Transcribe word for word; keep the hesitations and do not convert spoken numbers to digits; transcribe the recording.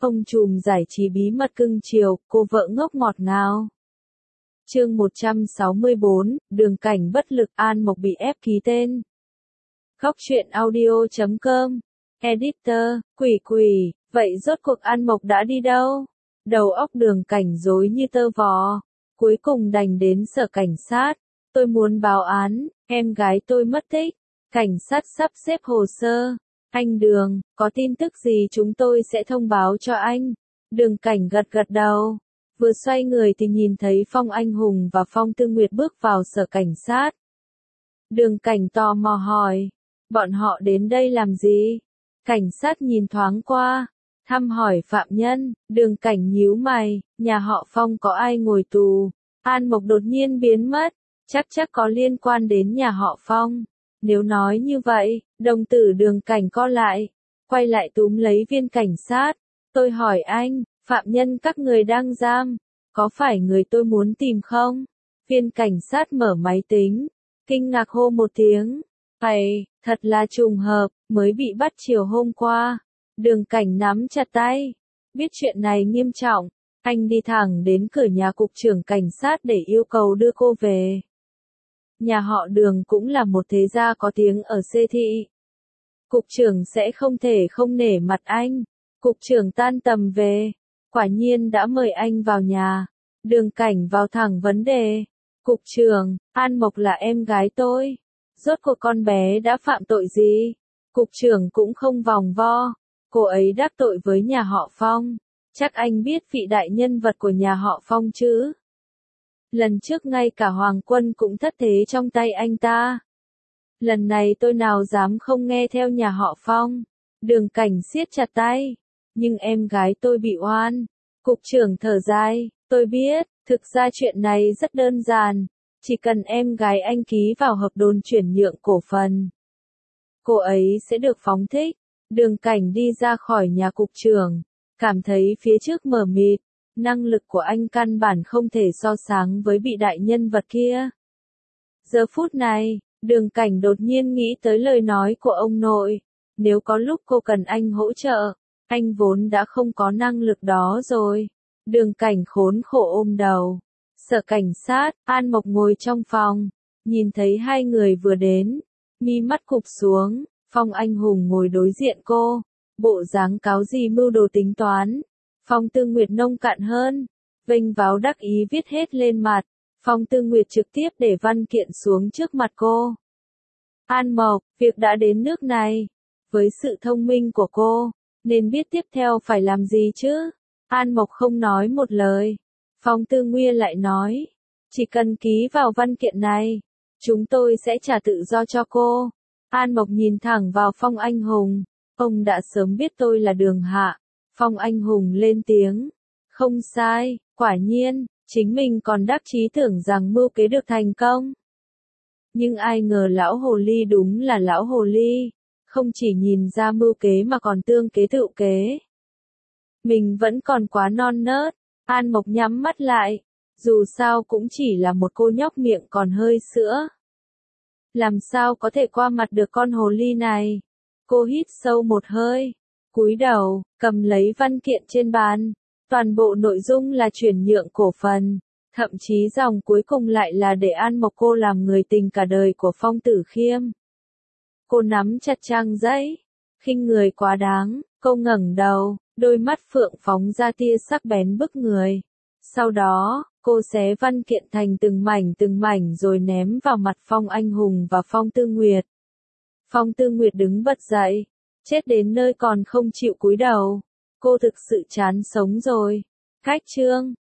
Ông trùm giải trí bí mật cưng chiều, cô vợ ngốc ngọt ngào. Chương một trăm sáu mươi bốn, đường cảnh bất lực, An Mộc bị ép ký tên. Góc truyện audio chấm com. Editor, quỷ quỷ, vậy rốt cuộc An Mộc đã đi đâu? Đầu óc đường cảnh rối như tơ vò. Cuối cùng đành đến sở cảnh sát. Tôi muốn báo án, em gái tôi mất tích. Cảnh sát sắp xếp hồ sơ. Anh Đường, có tin tức gì chúng tôi sẽ thông báo cho anh. Đường cảnh gật gật đầu. Vừa xoay người thì nhìn thấy Phong Anh Hùng và Phong Tư Nguyệt bước vào sở cảnh sát. Đường cảnh tò mò hỏi. Bọn họ đến đây làm gì? Cảnh sát nhìn thoáng qua. Thăm hỏi phạm nhân. Đường cảnh nhíu mày. Nhà họ Phong có ai ngồi tù? An Mộc đột nhiên biến mất. Chắc chắc có liên quan đến nhà họ Phong. Nếu nói như vậy, đồng tử đường cảnh co lại. Quay lại túm lấy viên cảnh sát. Tôi hỏi anh, phạm nhân các người đang giam, có phải người tôi muốn tìm không? Viên cảnh sát mở máy tính. Kinh ngạc hô một tiếng. Hay, thật là trùng hợp, mới bị bắt chiều hôm qua. Đường cảnh nắm chặt tay. Biết chuyện này nghiêm trọng, anh đi thẳng đến cửa nhà cục trưởng cảnh sát để yêu cầu đưa cô về. Nhà họ Đường cũng là một thế gia có tiếng ở Xê Thị. Cục trưởng sẽ không thể không nể mặt anh. Cục trưởng tan tầm về, quả nhiên đã mời anh vào nhà. Đường cảnh vào thẳng vấn đề. Cục trưởng, An Mộc là em gái tôi. Rốt cuộc con bé đã phạm tội gì? Cục trưởng cũng không vòng vo. Cô ấy đắc tội với nhà họ Phong. Chắc anh biết vị đại nhân vật của nhà họ Phong chứ? Lần trước ngay cả Hoàng Quân cũng thất thế trong tay anh ta. Lần này tôi nào dám không nghe theo nhà họ Phong. Đường cảnh siết chặt tay. Nhưng em gái tôi bị oan. Cục trưởng thở dài. Tôi biết, thực ra chuyện này rất đơn giản. Chỉ cần em gái anh ký vào hợp đồng chuyển nhượng cổ phần, cô ấy sẽ được phóng thích. Đường cảnh đi ra khỏi nhà cục trưởng. Cảm thấy phía trước mờ mịt. Năng lực của anh căn bản không thể so sánh với vị đại nhân vật kia. Giờ phút này, đường cảnh đột nhiên nghĩ tới lời nói của ông nội. Nếu có lúc cô cần anh hỗ trợ, anh vốn đã không có năng lực đó rồi. Đường cảnh khốn khổ ôm đầu. Sở cảnh sát, An Mộc ngồi trong phòng. Nhìn thấy hai người vừa đến. Mi mắt cụp xuống, Phong Anh Hùng ngồi đối diện cô. Bộ dáng cáo gì mưu đồ tính toán. Phong Tư Nguyệt nông cạn hơn. Vênh váo đắc ý viết hết lên mặt. Phong Tư Nguyệt trực tiếp để văn kiện xuống trước mặt cô. An Mộc, việc đã đến nước này. Với sự thông minh của cô, nên biết tiếp theo phải làm gì chứ? An Mộc không nói một lời. Phong Tư Nguyệt lại nói. Chỉ cần ký vào văn kiện này, chúng tôi sẽ trả tự do cho cô. An Mộc nhìn thẳng vào Phong Anh Hùng. Ông đã sớm biết tôi là Đường Hạ. Phong Anh Hùng lên tiếng. Không sai, quả nhiên, chính mình còn đắc chí tưởng rằng mưu kế được thành công. Nhưng ai ngờ lão hồ ly đúng là lão hồ ly. Không chỉ nhìn ra mưu kế mà còn tương kế tự kế. Mình vẫn còn quá non nớt. An Mộc nhắm mắt lại. Dù sao cũng chỉ là một cô nhóc miệng còn hơi sữa. Làm sao có thể qua mặt được con hồ ly này? Cô hít sâu một hơi. Cúi đầu, cầm lấy văn kiện trên bàn. Toàn bộ nội dung là chuyển nhượng cổ phần. Thậm chí dòng cuối cùng lại là để An Mộc cô làm người tình cả đời của Phong Tử Khiêm. Cô nắm chặt trang giấy. Khinh người quá đáng, cô ngẩng đầu, đôi mắt phượng phóng ra tia sắc bén bức người. Sau đó, cô xé văn kiện thành từng mảnh từng mảnh rồi ném vào mặt Phong Anh Hùng và Phong Tư Nguyệt. Phong Tư Nguyệt đứng bật dậy. Chết đến nơi còn không chịu cúi đầu. Cô thực sự chán sống rồi. Cách chương.